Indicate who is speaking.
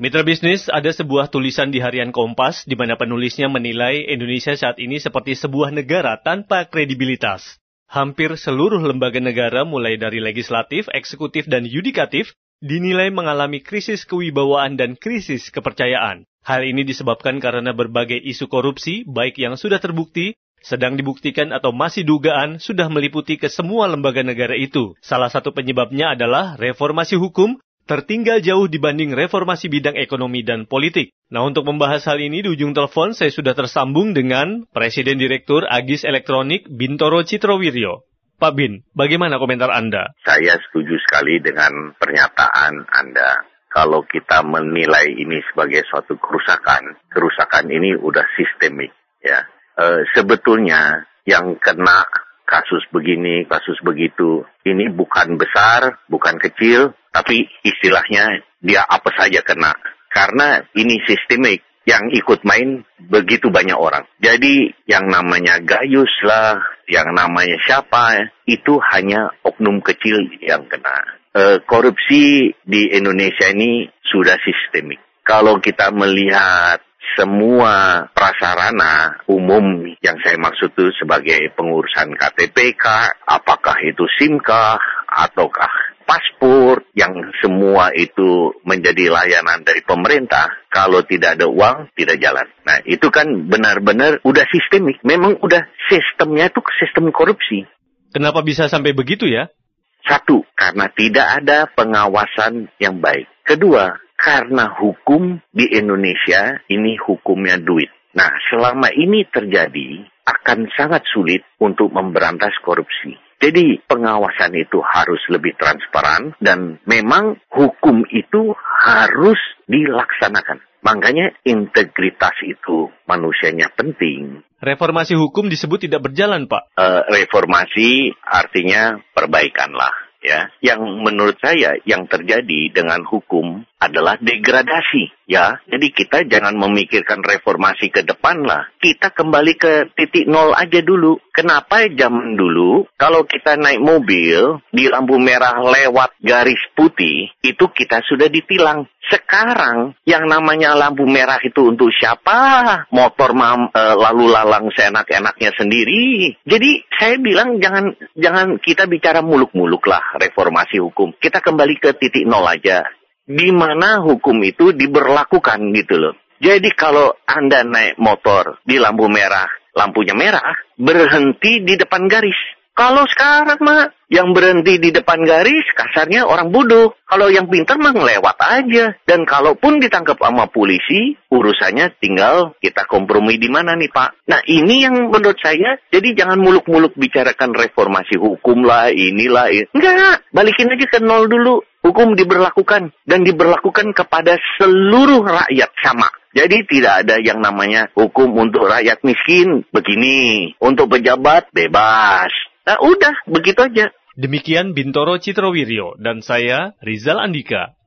Speaker 1: Mitra bisnis, ada sebuah tulisan di harian Kompas di mana penulisnya menilai Indonesia saat ini seperti sebuah negara tanpa kredibilitas. Hampir seluruh lembaga negara mulai dari legislatif, eksekutif, dan yudikatif dinilai mengalami krisis kewibawaan dan krisis kepercayaan. Hal ini disebabkan karena berbagai isu korupsi, baik yang sudah terbukti, sedang dibuktikan atau masih dugaan, sudah meliputi ke semua lembaga negara itu. Salah satu penyebabnya adalah reformasi hukum, tertinggal jauh dibanding reformasi bidang ekonomi dan politik. Nah, untuk membahas hal ini di ujung telepon saya sudah tersambung dengan Presiden Direktur Agis Elektronik Bintoro Citrowiryo. Pak Bin, bagaimana komentar Anda?
Speaker 2: Saya setuju sekali dengan pernyataan Anda. Kalau kita menilai ini sebagai suatu kerusakan ini udah sistemik, ya. Sebetulnya yang kena kasus begini, kasus begitu, ini bukan besar, bukan kecil, tapi istilahnya dia apa saja kena. Karena ini sistemik, yang ikut main begitu banyak orang. Jadi yang namanya Gayus lah, yang namanya siapa, itu hanya oknum kecil yang kena. Korupsi di Indonesia ini sudah sistemik. Kalau kita melihat semua prasarana umum yang saya maksud itu sebagai pengurusan KTP kah, apakah itu SIM kah, ataukah paspor, yang semua itu menjadi layanan dari pemerintah, kalau tidak ada uang, tidak jalan. Nah, itu kan benar-benar udah sistemik. Memang udah sistemnya itu sistem korupsi.
Speaker 1: Kenapa bisa sampai begitu ya?
Speaker 2: Satu, karena tidak ada pengawasan yang baik. Kedua, karena hukum di Indonesia ini hukumnya duit. Nah, selama ini terjadi, akan sangat sulit untuk memberantas korupsi. Jadi, pengawasan itu harus lebih transparan dan memang hukum itu harus dilaksanakan. Makanya integritas itu manusianya penting.
Speaker 1: Reformasi hukum disebut tidak berjalan, Pak.
Speaker 2: Reformasi artinya perbaikan lah. Ya, yang menurut saya yang terjadi dengan hukum adalah degradasi, ya. Jadi kita jangan memikirkan reformasi ke depan lah. Kita kembali ke titik nol aja dulu. Kenapa zaman dulu kalau kita naik mobil di lampu merah lewat garis putih, itu kita sudah ditilang. Sekarang yang namanya lampu merah itu untuk siapa? Motor lalu lalang seenak-enaknya sendiri. Jadi saya bilang jangan kita bicara muluk-muluk lah reformasi hukum. Kita kembali ke titik nol aja. Di mana hukum itu diberlakukan gitu loh. Jadi kalau Anda naik motor di lampu merah, lampunya merah, berhenti di depan garis. Kalau sekarang mah yang berhenti di depan garis kasarnya orang bodoh. Kalau yang pintar mah ngelewat aja. Dan kalaupun ditangkap sama polisi, urusannya tinggal kita kompromi di mana nih Pak. Nah ini yang menurut saya, jadi jangan muluk-muluk bicarakan reformasi hukum lah, inilah. Enggak, balikin aja ke nol dulu. Hukum diberlakukan dan diberlakukan kepada seluruh rakyat sama. Jadi tidak ada yang namanya hukum untuk rakyat miskin begini, untuk pejabat bebas. Nah udah, begitu aja.
Speaker 1: Demikian Bintoro Citrowiryo dan saya Rizal Andika.